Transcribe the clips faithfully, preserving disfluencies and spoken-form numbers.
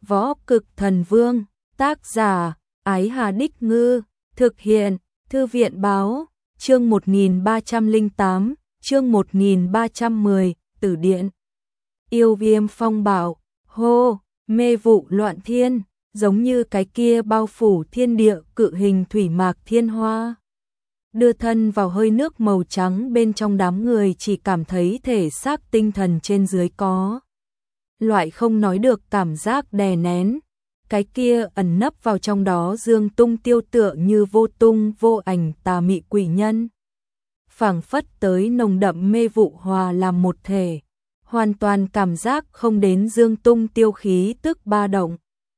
Võ Cực Thần Vương, tác giả, Ái Hà Đích Ngư, thực hiện, Thư viện Báo, chương một nghìn ba trăm lẻ tám, chương một nghìn ba trăm mười, Tử Điện. Yêu viêm phong bạo, hô, mê vụ loạn thiên, giống như cái kia bao phủ thiên địa cự hình thủy mạc thiên hoa. Đưa thân vào hơi nước màu trắng bên trong, đám người chỉ cảm thấy thể xác tinh thần trên dưới có loại không nói được cảm giác đè nén. Cái kia ẩn nấp vào trong đó dương tung tiêu tựa như vô tung vô ảnh tà mị quỷ nhân, phảng phất tới nồng đậm mê vụ hòa làm một thể, hoàn toàn cảm giác không đến dương tung tiêu khí tức ba động.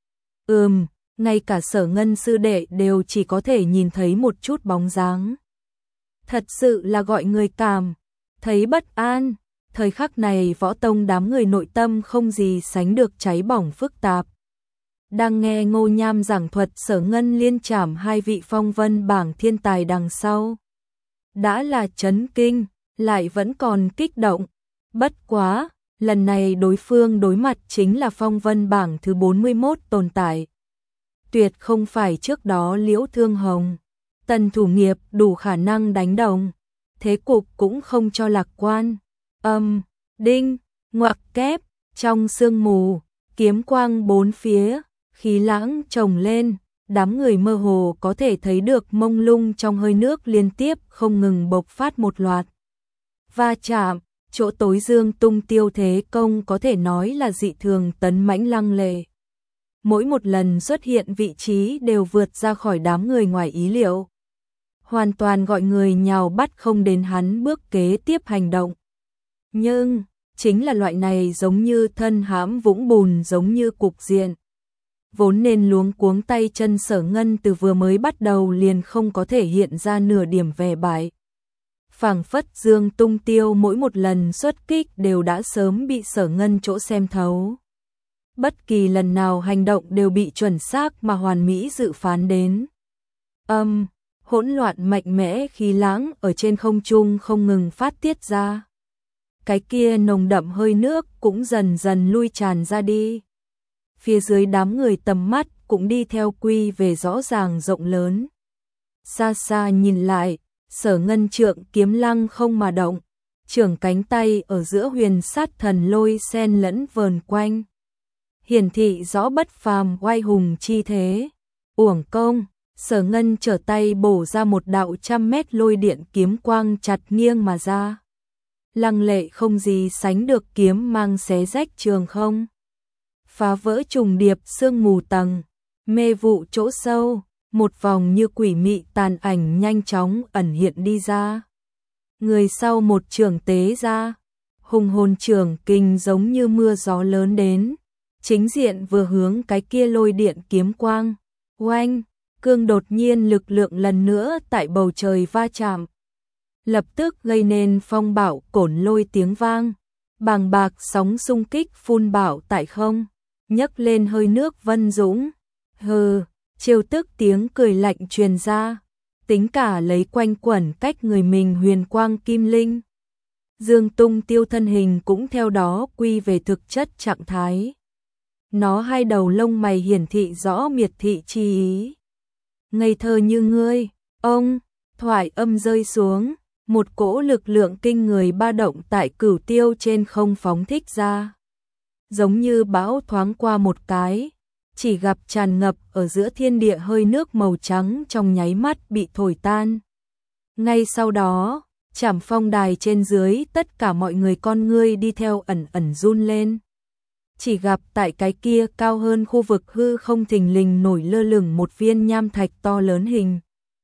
Ừm, ngay cả Sở Ngân sư đệ đều chỉ có thể nhìn thấy một chút bóng dáng. Thật sự là gọi người cảm thấy bất an. Thời khắc này Võ Tông đám người nội tâm không gì sánh được cháy bỏng phức tạp. Đang nghe Ngô Nham giảng thuật Sở Ngân liên trảm hai vị phong vân bảng thiên tài đằng sau, đã là chấn kinh, lại vẫn còn kích động. Bất quá, lần này đối phương đối mặt chính là phong vân bảng thứ bốn mươi mốt tồn tại. Tuyệt không phải trước đó Liễu Thương Hồng, Tần Thủ Nghiệp đủ khả năng đánh đồng. Thế cục cũng không cho lạc quan. Âm, đinh, ngoặc kép, trong sương mù, kiếm quang bốn phía, khí lãng chồng lên, đám người mơ hồ có thể thấy được mông lung trong hơi nước liên tiếp không ngừng bộc phát một loạt va chạm. Chỗ tối dương tung tiêu thế công có thể nói là dị thường tấn mãnh lăng lệ. Mỗi một lần xuất hiện vị trí đều vượt ra khỏi đám người ngoài ý liệu, hoàn toàn gọi người nhào bắt không đến hắn bước kế tiếp hành động. Nhưng, chính là loại này giống như thân hãm vũng bùn giống như cục diện, vốn nên luống cuống tay chân Sở Ngân từ vừa mới bắt đầu liền không có thể hiện ra nửa điểm vẻ bại. Phảng phất dương tung tiêu mỗi một lần xuất kích đều đã sớm bị Sở Ngân chỗ xem thấu. Bất kỳ lần nào hành động đều bị chuẩn xác mà hoàn mỹ dự phán đến. Âm, hỗn loạn mạnh mẽ khí lãng ở trên không trung không ngừng phát tiết ra. Cái kia nồng đậm hơi nước cũng dần dần lui tràn ra đi. Phía dưới đám người tầm mắt cũng đi theo quy về rõ ràng rộng lớn. Xa xa nhìn lại, Sở Ngân trượng kiếm lăng không mà động, trưởng cánh tay ở giữa huyền sát thần lôi sen lẫn vờn quanh, hiển thị rõ bất phàm oai hùng chi thế. Uổng công, Sở Ngân trở tay bổ ra một đạo trăm mét lôi điện kiếm quang chặt nghiêng mà ra. Lăng lệ không gì sánh được kiếm mang xé rách trường không, phá vỡ trùng điệp sương mù tầng, mê vụ chỗ sâu, một vòng như quỷ mị tàn ảnh nhanh chóng ẩn hiện đi ra. Người sau một trường tế ra, hùng hồn trường kinh giống như mưa gió lớn đến, chính diện vừa hướng cái kia lôi điện kiếm quang. Oanh, cương đột nhiên lực lượng lần nữa tại bầu trời va chạm, lập tức gây nên phong bạo cổn lôi tiếng vang, bàng bạc sóng xung kích phun bạo tại không, nhấc lên hơi nước vân dũng. Hừ, trêu tức tiếng cười lạnh truyền ra, tính cả lấy quanh quẩn cách người mình huyền quang kim linh. Dương tung tiêu thân hình cũng theo đó quy về thực chất trạng thái. Nó hai đầu lông mày hiển thị rõ miệt thị chi ý. Ngây thơ như ngươi, ông, thoại âm rơi xuống, một cỗ lực lượng kinh người ba động tại cửu tiêu trên không phóng thích ra. Giống như bão thoáng qua một cái, chỉ gặp tràn ngập ở giữa thiên địa hơi nước màu trắng trong nháy mắt bị thổi tan. Ngay sau đó, Trảm Phong đài trên dưới tất cả mọi người con ngươi đi theo ẩn ẩn run lên. Chỉ gặp tại cái kia cao hơn khu vực hư không thình lình nổi lơ lửng một viên nham thạch to lớn hình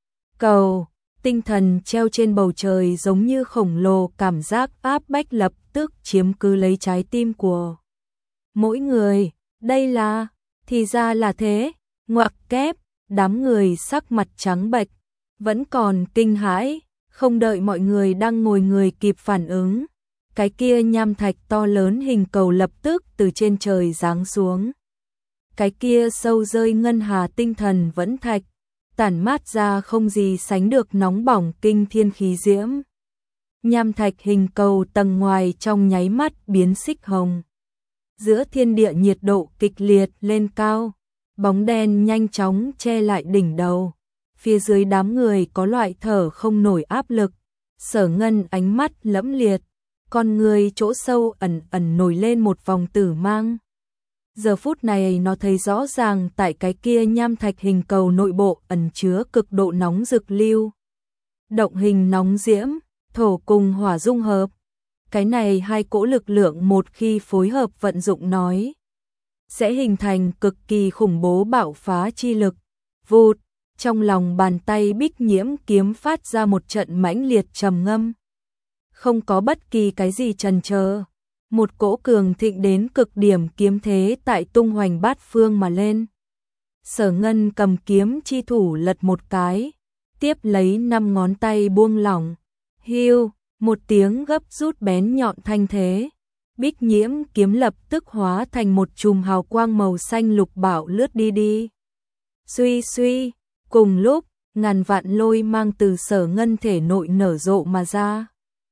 cầu, tinh thần treo trên bầu trời giống như khổng lồ, cảm giác áp bách lập tức chiếm cứ lấy trái tim của mỗi người. Đây là, thì ra là thế, ngoặc kép, đám người sắc mặt trắng bệch, vẫn còn kinh hãi, không đợi mọi người đang ngồi người kịp phản ứng. Cái kia nham thạch to lớn hình cầu lập tức từ trên trời giáng xuống. Cái kia sâu rơi ngân hà tinh thần vẫn thạch, tản mát ra không gì sánh được nóng bỏng kinh thiên khí diễm. Nham thạch hình cầu tầng ngoài trong nháy mắt biến xích hồng. giữa thiên địa nhiệt độ kịch liệt lên cao, bóng đen nhanh chóng che lại đỉnh đầu. Phía dưới đám người có loại thở không nổi áp lực, Sở Ngân ánh mắt lẫm liệt, con người chỗ sâu ẩn ẩn nổi lên một vòng tử mang. Giờ phút này nó thấy rõ ràng tại cái kia nham thạch hình cầu nội bộ ẩn chứa cực độ nóng rực lưu. Động hình nóng diễm, thổ cùng hỏa dung hợp. Cái này hai cỗ lực lượng một khi phối hợp vận dụng nói, sẽ hình thành cực kỳ khủng bố bạo phá chi lực. Vụt, trong lòng bàn tay Bích Nhiễm kiếm phát ra một trận mãnh liệt trầm ngâm. Không có bất kỳ cái gì chần chờ, một cỗ cường thịnh đến cực điểm kiếm thế tại tung hoành bát phương mà lên. Sở Ngân cầm kiếm chi thủ lật một cái, tiếp lấy năm ngón tay buông lỏng. Hiu, một tiếng gấp rút bén nhọn thanh thế. Bích Nhiễm kiếm lập tức hóa thành một chùm hào quang màu xanh lục bạo lướt đi đi. Suy suy, cùng lúc, ngàn vạn lôi mang từ Sở Ngân thể nội nở rộ mà ra.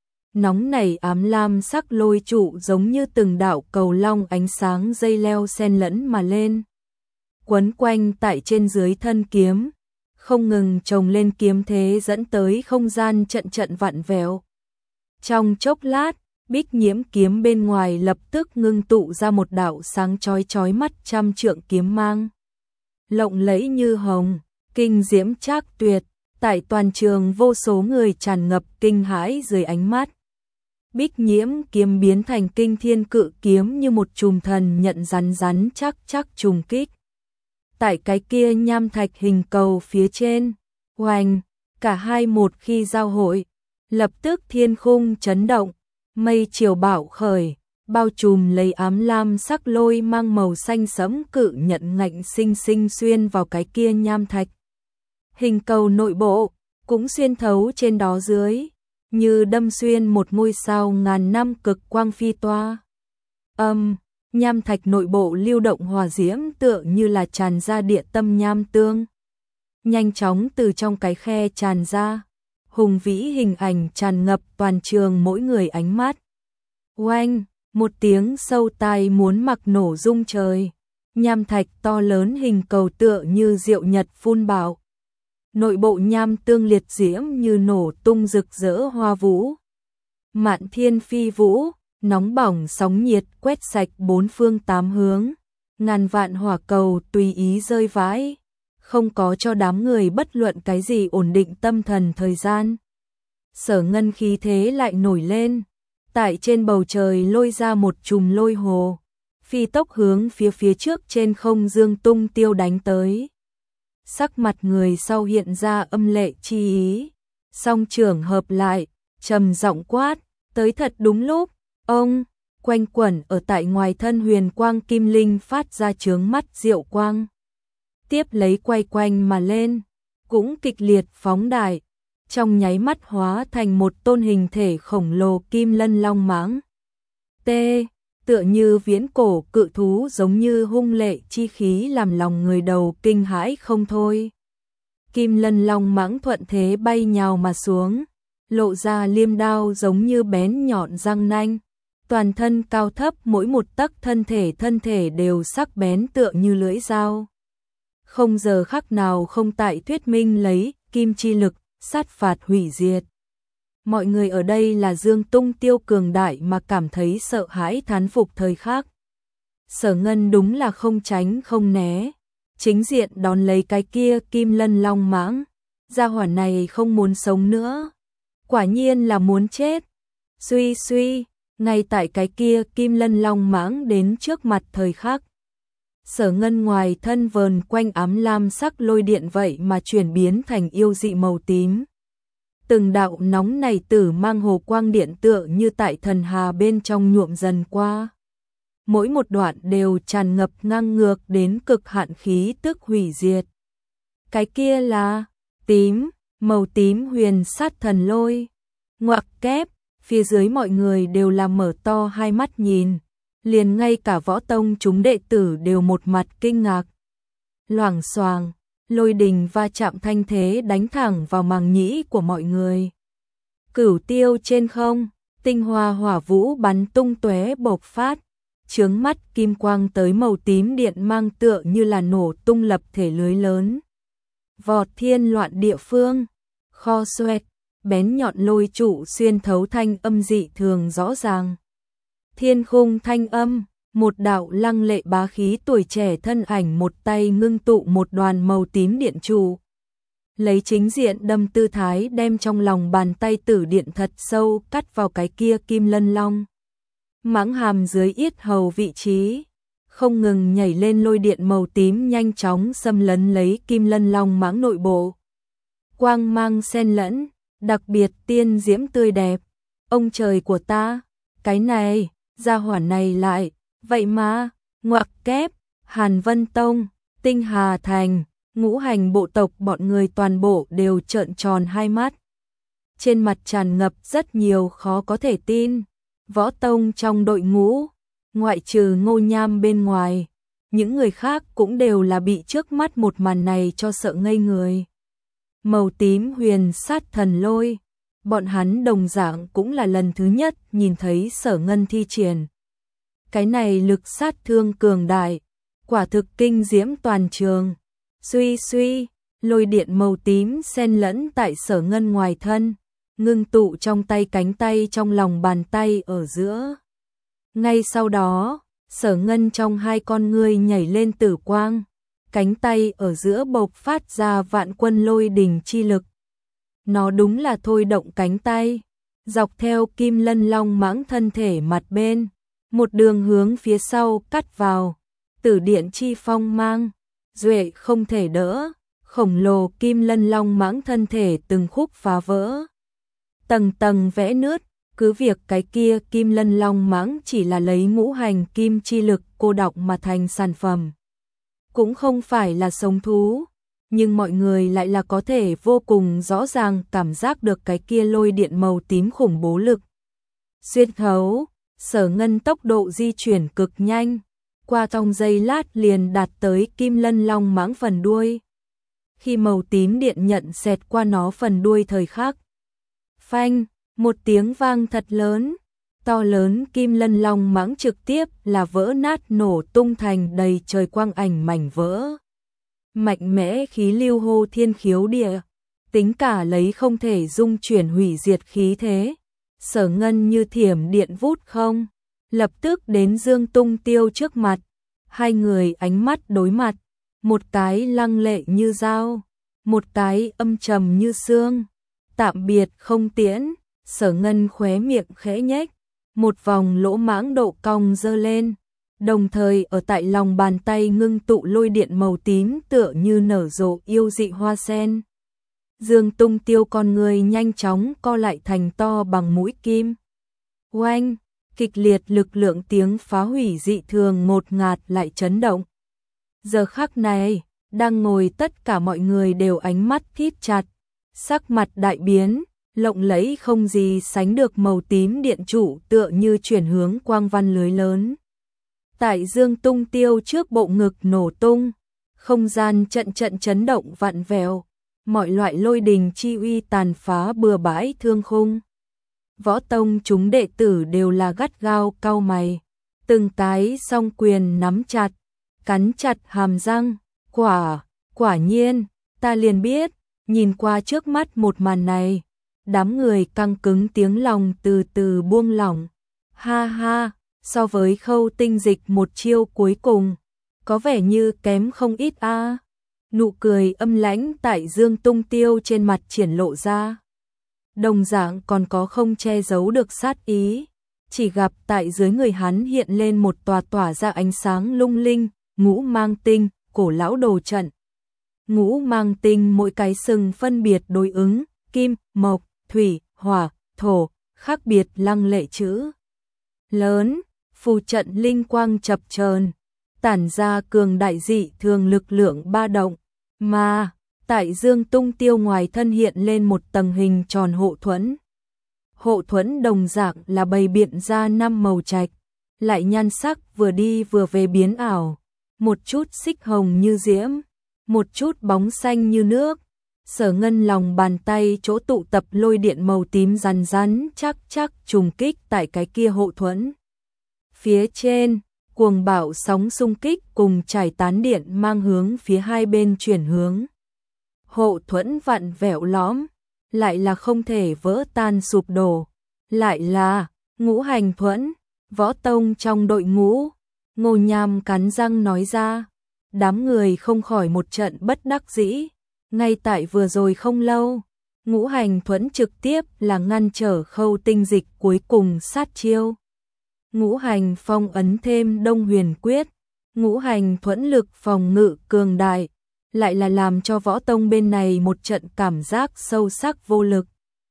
Nóng nảy ám lam sắc lôi trụ giống như từng đạo cầu long ánh sáng dây leo xen lẫn mà lên. Quấn quanh tại trên dưới thân kiếm, không ngừng chồng lên kiếm thế dẫn tới không gian trận trận vặn vẹo. Trong chốc lát, Bích Nhiễm kiếm bên ngoài lập tức ngưng tụ ra một đạo sáng chói chói mắt trăm trượng kiếm mang. Lộng lẫy như hồng, kinh diễm trác tuyệt, tại toàn trường vô số người tràn ngập kinh hãi dưới ánh mắt. Bích Nhiễm kiếm biến thành kinh thiên cự kiếm như một chùm thần nhận rắn rắn chắc chắc trùng kích. Tại cái kia nham thạch hình cầu phía trên, oanh, cả hai một khi giao hội, lập tức thiên khung chấn động, mây chiều bão khởi, bao trùm lấy ám lam sắc lôi mang màu xanh sẫm cự nhận ngạnh sinh sinh xuyên vào cái kia nham thạch. Hình cầu nội bộ, cũng xuyên thấu trên đó dưới, như đâm xuyên một ngôi sao ngàn năm cực quang phi toa. Âm, nham thạch nội bộ lưu động hỏa diễm tựa như là tràn ra địa tâm nham tương. Nhanh chóng từ trong cái khe tràn ra, hùng vĩ hình ảnh tràn ngập toàn trường mỗi người ánh mắt. Oanh, một tiếng sâu tai muốn mặc nổ rung trời, nham thạch to lớn hình cầu tựa như diệu nhật phun bạo. Nội bộ nham tương liệt diễm như nổ tung rực rỡ hoa vũ. Mạn thiên phi vũ, nóng bỏng sóng nhiệt quét sạch bốn phương tám hướng, ngàn vạn hỏa cầu tùy ý rơi vãi, không có cho đám người bất luận cái gì ổn định tâm thần thời gian. Sở Ngân khí thế lại nổi lên, tại trên bầu trời lôi ra một chùm lôi hồ, phi tốc hướng phía phía trước trên không dương tung tiêu đánh tới. Sắc mặt người sau hiện ra âm lệ chi ý, song trưởng hợp lại, trầm giọng quát, tới thật đúng lúc. Ông, quanh quẩn ở tại ngoài thân huyền quang kim linh phát ra chướng mắt diệu quang. Tiếp lấy quay quanh mà lên, cũng kịch liệt phóng đại, trong nháy mắt hóa thành một tôn hình thể khổng lồ kim lân long mãng. T, tựa như viễn cổ cự thú giống như hung lệ chi khí làm lòng người đầu kinh hãi không thôi. Kim lân long mãng thuận thế bay nhào mà xuống, lộ ra liêm đao giống như bén nhọn răng nanh. Toàn thân cao thấp mỗi một tấc thân thể thân thể đều sắc bén tựa như lưỡi dao. Không giờ khắc nào không tại thuyết minh lấy kim chi lực, sát phạt hủy diệt. Mọi người ở đây là Dương Tung Tiêu cường đại mà cảm thấy sợ hãi thán phục thời khắc. Sở Ngân đúng là không tránh không né, chính diện đón lấy cái kia kim lân long mãng. Gia hỏa này không muốn sống nữa, quả nhiên là muốn chết. Suy suy, ngay tại cái kia kim lân long mãng đến trước mặt thời khắc. Sở Ngân ngoài thân vờn quanh ám lam sắc lôi điện vậy mà chuyển biến thành yêu dị màu tím. Từng đạo nóng này tử mang hồ quang điện tựa như tại thần hà bên trong nhuộm dần qua. Mỗi một đoạn đều tràn ngập ngang ngược đến cực hạn khí tức hủy diệt. Cái kia là tím, màu tím huyền sát thần lôi. Ngoặc kép, phía dưới mọi người đều là mở to hai mắt nhìn. Liền ngay cả võ tông chúng đệ tử đều một mặt kinh ngạc. Loảng xoàng, lôi đình va chạm thanh thế đánh thẳng vào màng nhĩ của mọi người. Cửu tiêu trên không, tinh hoa hỏa vũ bắn tung tóe bộc phát, chướng mắt kim quang tới màu tím điện mang tựa như là nổ tung lập thể lưới lớn. Vọt thiên loạn địa phương, kho xoẹt, bén nhọn lôi trụ xuyên thấu thanh âm dị thường rõ ràng. Thiên khung thanh âm, một đạo lăng lệ bá khí tuổi trẻ thân ảnh một tay ngưng tụ một đoàn màu tím điện trụ. Lấy chính diện đâm tư thái đem trong lòng bàn tay tử điện thật sâu cắt vào cái kia kim lân long. Mãng hàm dưới yết hầu vị trí, không ngừng nhảy lên lôi điện màu tím nhanh chóng xâm lấn lấy kim lân long mãng nội bộ. Quang mang xen lẫn, đặc biệt tiên diễm tươi đẹp. Ông trời của ta, cái này, gia hỏa này lại, vậy mà, ngoặc kép, Hàn Vân Tông, Tinh Hà Thành, ngũ hành bộ tộc bọn người toàn bộ đều trợn tròn hai mắt. Trên mặt tràn ngập rất nhiều khó có thể tin. Võ tông trong đội ngũ, ngoại trừ Ngô Nham bên ngoài, những người khác cũng đều là bị trước mắt một màn này cho sợ ngây người. Màu tím huyền sát thần lôi, bọn hắn đồng dạng cũng là lần thứ nhất nhìn thấy Sở Ngân thi triển. Cái này lực sát thương cường đại, quả thực kinh diễm toàn trường. Suy suy, lôi điện màu tím xen lẫn tại Sở Ngân ngoài thân, ngưng tụ trong tay cánh tay trong lòng bàn tay ở giữa. Ngay sau đó, Sở Ngân trong hai con ngươi nhảy lên tử quang, cánh tay ở giữa bộc phát ra vạn quân lôi đình chi lực. Nó đúng là thôi động cánh tay, dọc theo kim lân long mãng thân thể mặt bên, một đường hướng phía sau cắt vào, tử điện chi phong mang, duệ không thể đỡ, khổng lồ kim lân long mãng thân thể từng khúc phá vỡ. Tầng tầng vẽ nứt, cứ việc cái kia kim lân long mãng chỉ là lấy ngũ hành kim chi lực cô đọng mà thành sản phẩm. Cũng không phải là sống thú, nhưng mọi người lại là có thể vô cùng rõ ràng cảm giác được cái kia lôi điện màu tím khủng bố lực. Xuyên thấu, Sở Ngân tốc độ di chuyển cực nhanh, qua trong giây lát liền đạt tới kim lân long mãng phần đuôi. Khi màu tím điện nhận xẹt qua nó phần đuôi thời khắc, phanh, một tiếng vang thật lớn, to lớn kim lân long mãng trực tiếp là vỡ nát nổ tung thành đầy trời quang ảnh mảnh vỡ. Mạnh mẽ khí lưu hô thiên khiếu địa, tính cả lấy không thể dung chuyển hủy diệt khí thế. Sở Ngân như thiểm điện vút không, lập tức đến Dương Tung Tiêu trước mặt, hai người ánh mắt đối mặt, một cái lăng lệ như dao, một cái âm trầm như xương. Tạm biệt không tiễn, Sở Ngân khóe miệng khẽ nhếch, một vòng lỗ mãng độ cong dơ lên, đồng thời ở tại lòng bàn tay ngưng tụ lôi điện màu tím tựa như nở rộ yêu dị hoa sen. Dương Tung Tiêu con người nhanh chóng co lại thành to bằng mũi kim. Oanh, kịch liệt lực lượng tiếng phá hủy dị thường ngột ngạt lại chấn động. Giờ khắc này, đang ngồi tất cả mọi người đều ánh mắt thít chặt, sắc mặt đại biến, lộng lẫy không gì sánh được màu tím điện trụ tựa như chuyển hướng quang văn lưới lớn. Tại Dương Tung Tiêu trước bộ ngực nổ tung, không gian trận trận chấn động vặn vẹo, mọi loại lôi đình chi uy tàn phá bừa bãi thương khung. Võ tông chúng đệ tử đều là gắt gao cau mày, từng cái song quyền nắm chặt, cắn chặt hàm răng, quả, quả nhiên, ta liền biết, nhìn qua trước mắt một màn này, đám người căng cứng tiếng lòng từ từ buông lỏng. Ha ha, so với Khâu Tinh Dịch một chiêu cuối cùng, có vẻ như kém không ít a. À. Nụ cười âm lãnh tại Dương Tung Tiêu trên mặt triển lộ ra. Đồng dạng còn có không che giấu được sát ý, chỉ gặp tại dưới người hắn hiện lên một tòa tỏa ra ánh sáng lung linh, ngũ mang tinh, cổ lão đồ trận. Ngũ mang tinh mỗi cái sừng phân biệt đối ứng, kim, mộc, thủy, hỏa, thổ, khác biệt lăng lệ chữ lớn, phù trận linh quang chập chờn, tản ra cường đại dị thường lực lượng ba động, mà tại Dương Tung Tiêu ngoài thân hiện lên một tầng hình tròn hộ thuẫn. Hộ thuẫn đồng dạng là bày biện ra năm màu trạch, lại nhan sắc vừa đi vừa về biến ảo, một chút xích hồng như diễm, một chút bóng xanh như nước. Sở Ngân lòng bàn tay chỗ tụ tập lôi điện màu tím rắn rắn chắc chắc trùng kích tại cái kia hộ thuẫn. Phía trên, cuồng bạo sóng xung kích cùng trải tán điện mang hướng phía hai bên chuyển hướng. Hộ thuẫn vặn vẹo lõm, lại là không thể vỡ tan sụp đổ, lại là ngũ hành thuẫn, võ tông trong đội ngũ. Ngô Nham cắn răng nói ra, đám người không khỏi một trận bất đắc dĩ, ngay tại vừa rồi không lâu, ngũ hành thuẫn trực tiếp là ngăn trở Khâu Tinh Dịch cuối cùng sát chiêu. Ngũ hành phong ấn thêm Đông Huyền Quyết, ngũ hành thuẫn lực phòng ngự cường đại, lại là làm cho võ tông bên này một trận cảm giác sâu sắc vô lực.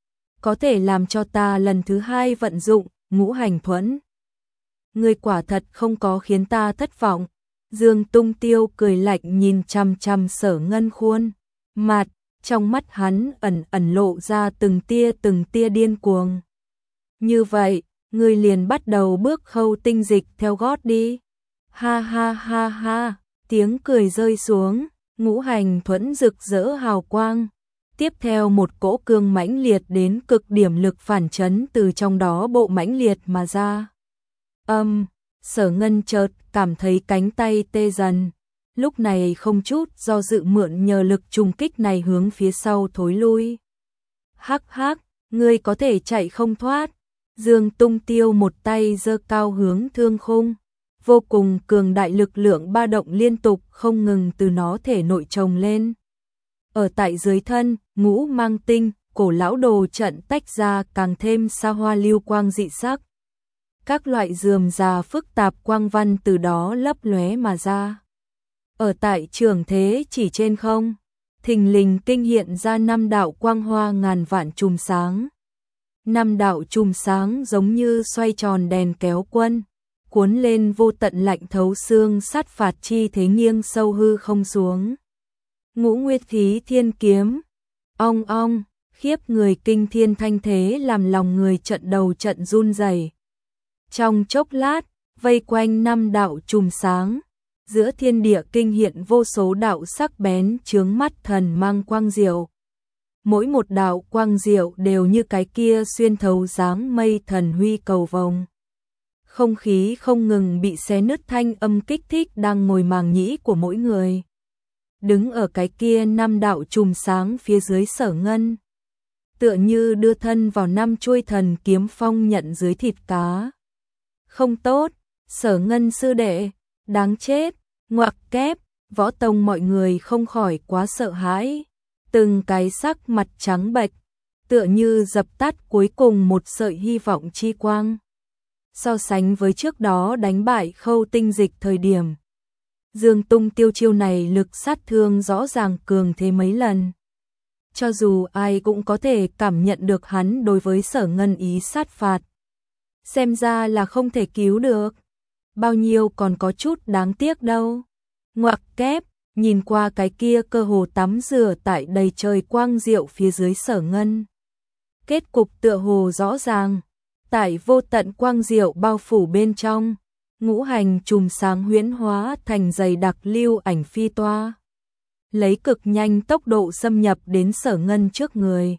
Có thể làm cho ta lần thứ hai vận dụng ngũ hành thuẫn. Người quả thật không có khiến ta thất vọng. Dương Tung Tiêu cười lạnh nhìn chằm chằm Sở Ngân khuôn mặt, trong mắt hắn ẩn ẩn lộ ra từng tia từng tia điên cuồng. Như vậy, ngươi liền bắt đầu bước Khâu Tinh Dịch theo gót đi. Ha ha ha ha, tiếng cười rơi xuống, ngũ hành thuẫn rực rỡ hào quang. Tiếp theo một cỗ cương mãnh liệt đến cực điểm lực phản chấn từ trong đó bộ mãnh liệt mà ra. Âm, um, Sở Ngân chợt cảm thấy cánh tay tê dần, lúc này không chút do dự mượn nhờ lực trùng kích này hướng phía sau thối lui. Hắc hắc, ngươi có thể chạy không thoát. Dương Tung Tiêu một tay giơ cao hướng thương khung, vô cùng cường đại lực lượng ba động liên tục không ngừng từ nó thể nội chồng lên. Ở tại dưới thân, ngũ mang tinh, cổ lão đồ trận tách ra càng thêm xa hoa lưu quang dị sắc. Các loại rườm rà phức tạp quang văn từ đó lấp lóe mà ra. Ở tại trường thế chỉ trên không, thình lình kinh hiện ra năm đạo quang hoa ngàn vạn chùm sáng. Năm đạo chùm sáng giống như xoay tròn đèn kéo quân, cuốn lên vô tận lạnh thấu xương sát phạt chi thế nghiêng sâu hư không xuống. Ngũ Nguyệt Thí Thiên Kiếm, ong ong, khiếp người kinh thiên thanh thế làm lòng người trận đầu trận run rẩy. Trong chốc lát, vây quanh năm đạo chùm sáng, giữa thiên địa kinh hiện vô số đạo sắc bén chướng mắt thần mang quang diệu. Mỗi một đạo quang diệu đều như cái kia xuyên thấu dáng mây thần huy cầu vồng. Không khí không ngừng bị xé nứt thanh âm kích thích đang ngồi màng nhĩ của mỗi người. Đứng ở cái kia năm đạo chùm sáng phía dưới Sở Ngân, tựa như đưa thân vào năm chuôi thần kiếm phong nhận dưới thịt cá. Không tốt, Sở Ngân sư đệ, đáng chết, ngoặc kép, võ tông mọi người không khỏi quá sợ hãi. Từng cái sắc mặt trắng bệch, tựa như dập tắt cuối cùng một sợi hy vọng chi quang. So sánh với trước đó đánh bại Khâu Tinh Dịch thời điểm, Dương Tung Tiêu chiêu này lực sát thương rõ ràng cường thế mấy lần. Cho dù ai cũng có thể cảm nhận được hắn đối với Sở Ngân ý sát phạt. Xem ra là không thể cứu được. Bao nhiêu còn có chút đáng tiếc đâu. Ngoặc kép, nhìn qua cái kia cơ hồ tắm rửa tại đầy trời quang diệu phía dưới Sở Ngân. Kết cục tựa hồ rõ ràng. Tại vô tận quang diệu bao phủ bên trong, ngũ hành chùm sáng huyễn hóa thành dày đặc lưu ảnh phi toa. Lấy cực nhanh tốc độ xâm nhập đến Sở Ngân trước người.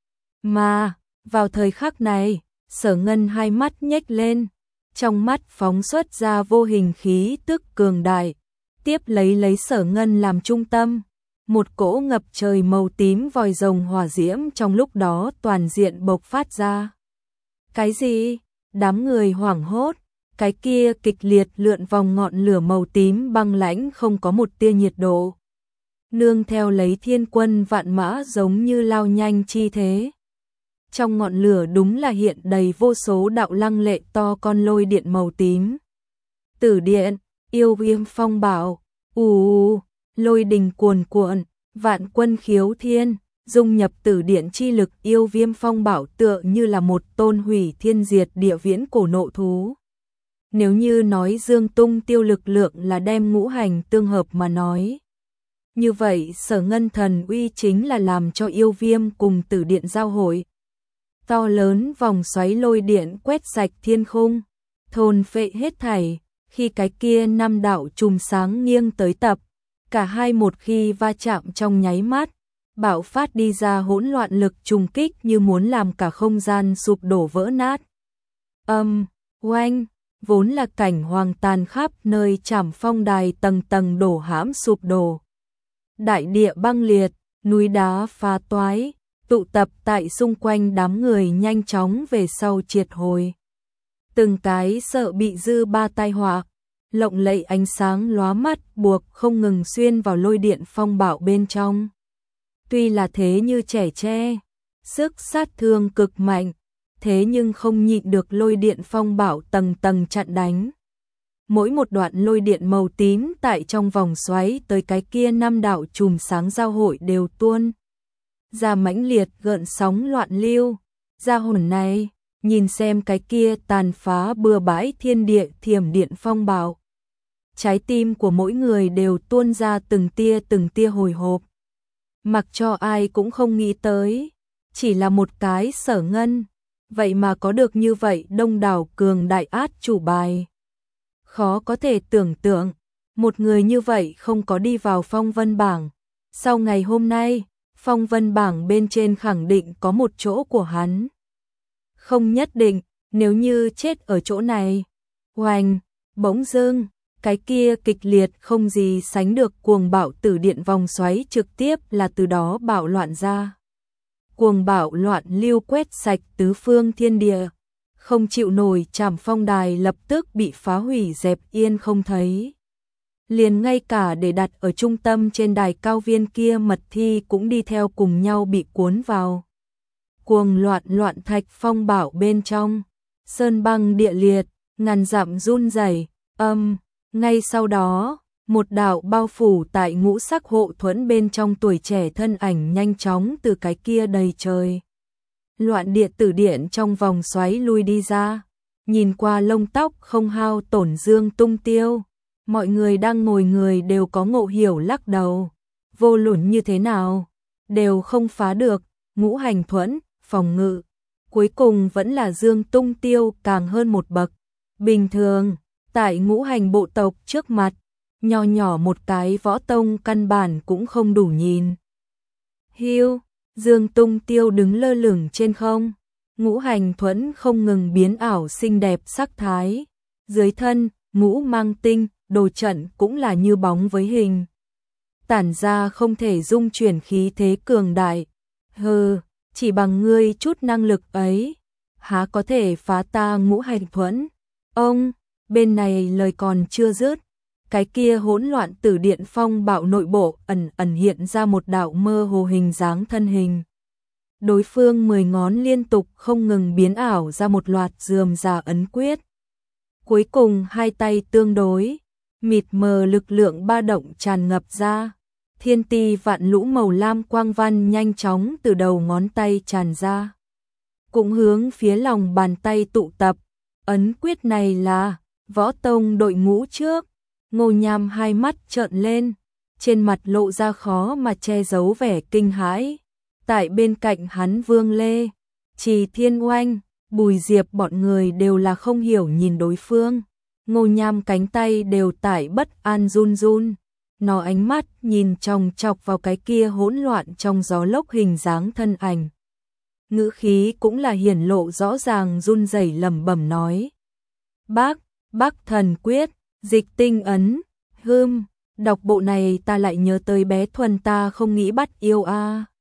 Mà, vào thời khắc này, Sở Ngân hai mắt nhếch lên, trong mắt phóng xuất ra vô hình khí tức cường đại, tiếp lấy lấy Sở Ngân làm trung tâm, một cỗ ngập trời màu tím vòi rồng hỏa diễm trong lúc đó toàn diện bộc phát ra. Cái gì? Đám người hoảng hốt, cái kia kịch liệt lượn vòng ngọn lửa màu tím băng lãnh không có một tia nhiệt độ. Nương theo lấy thiên quân vạn mã giống như lao nhanh chi thế. Trong ngọn lửa đúng là hiện đầy vô số đạo lăng lệ to con lôi điện màu tím. Tử điện, yêu viêm phong bảo, ù, lôi đình cuồn cuộn, vạn quân khiếu thiên, dung nhập tử điện chi lực yêu viêm phong bảo tựa như là một tôn hủy thiên diệt địa viễn cổ nộ thú. Nếu như nói Dương Tung Tiêu lực lượng là đem ngũ hành tương hợp mà nói. Như vậy Sở Ngân thần uy chính là làm cho yêu viêm cùng tử điện giao hội. To lớn vòng xoáy lôi điện quét sạch thiên khung, thôn phệ hết thảy, khi cái kia năm đạo chùm sáng nghiêng tới tập, cả hai một khi va chạm trong nháy mắt, bạo phát đi ra hỗn loạn lực trùng kích như muốn làm cả không gian sụp đổ vỡ nát. Âm, um, oanh, vốn là cảnh hoàng tàn khắp nơi, Trảm Phong đài tầng tầng đổ hãm sụp đổ. Đại địa băng liệt, núi đá phá toái, tụ tập tại xung quanh đám người nhanh chóng về sau triệt hồi. Từng cái sợ bị dư ba tai họa, lộng lẫy ánh sáng lóa mắt buộc không ngừng xuyên vào lôi điện phong bạo bên trong. Tuy là thế như trẻ tre, sức sát thương cực mạnh, thế nhưng không nhịn được lôi điện phong bạo tầng tầng chặn đánh. Mỗi một đoạn lôi điện màu tím tại trong vòng xoáy tới cái kia năm đạo chùm sáng giao hội đều tuôn ra mãnh liệt gợn sóng loạn lưu. Ra hồn này, nhìn xem cái kia tàn phá bừa bãi thiên địa thiểm điện phong bạo. Trái tim của mỗi người đều tuôn ra từng tia từng tia hồi hộp. Mặc cho ai cũng không nghĩ tới, chỉ là một cái Sở Ngân, vậy mà có được như vậy đông đảo cường đại át chủ bài. Khó có thể tưởng tượng, một người như vậy không có đi vào phong vân bảng. Sau ngày hôm nay, phong vân bảng bên trên khẳng định có một chỗ của hắn. Không nhất định, nếu như chết ở chỗ này. Oanh, bỗng dưng, cái kia kịch liệt không gì sánh được cuồng bạo tử điện vòng xoáy trực tiếp là từ đó bạo loạn ra. Cuồng bạo loạn lưu quét sạch tứ phương thiên địa, không chịu nổi, Trảm Phong đài lập tức bị phá hủy dẹp yên không thấy. Liền ngay cả để đặt ở trung tâm trên đài cao viên kia mật thi cũng đi theo cùng nhau bị cuốn vào. Cuồng loạn loạn thạch phong bạo bên trong, sơn băng địa liệt, ngàn dặm run rẩy, âm, ngay sau đó, một đạo bao phủ tại ngũ sắc hộ thuẫn bên trong tuổi trẻ thân ảnh nhanh chóng từ cái kia đầy trời. Loạn địa tử điện trong vòng xoáy lui đi ra, nhìn qua lông tóc không hao tổn dương tung tiêu. Mọi người đang ngồi người đều có ngộ hiểu lắc đầu, vô luận như thế nào, đều không phá được, ngũ hành thuẫn, phòng ngự. Cuối cùng vẫn là dương tung tiêu càng hơn một bậc. Bình thường, tại ngũ hành bộ tộc trước mặt, nho nhỏ một cái võ tông căn bản cũng không đủ nhìn. Hiu, dương tung tiêu đứng lơ lửng trên không, ngũ hành thuẫn không ngừng biến ảo xinh đẹp sắc thái. Dưới thân, ngũ mang tinh, đồ trận cũng là như bóng với hình. Tản ra không thể dung chuyển khí thế cường đại. Hừ, chỉ bằng ngươi chút năng lực ấy, há có thể phá ta ngũ hành thuẫn. Ông, bên này lời còn chưa dứt, cái kia hỗn loạn tử điện phong bạo nội bộ ẩn ẩn hiện ra một đạo mơ hồ hình dáng thân hình. Đối phương mười ngón liên tục không ngừng biến ảo ra một loạt rườm rà ấn quyết. Cuối cùng hai tay tương đối, mịt mờ lực lượng ba động tràn ngập ra. Thiên ti vạn lũ màu lam quang văn nhanh chóng từ đầu ngón tay tràn ra, cũng hướng phía lòng bàn tay tụ tập. Ấn quyết này là võ tông đội ngũ trước. Ngô Nham hai mắt trợn lên, trên mặt lộ ra khó mà che giấu vẻ kinh hãi. Tại bên cạnh hắn Vương Lê, Trì Thiên Oanh, Bùi Diệp bọn người đều là không hiểu nhìn đối phương. Ngô Nham cánh tay đều tải bất an run run, nó ánh mắt nhìn chòng chọc vào cái kia hỗn loạn trong gió lốc hình dáng thân ảnh. Ngữ khí cũng là hiển lộ rõ ràng run rẩy lẩm bẩm nói: Bác, Bác thần quyết, dịch tinh ấn, hưm, đọc bộ này ta lại nhớ tới bé Thuần ta không nghĩ bắt yêu a.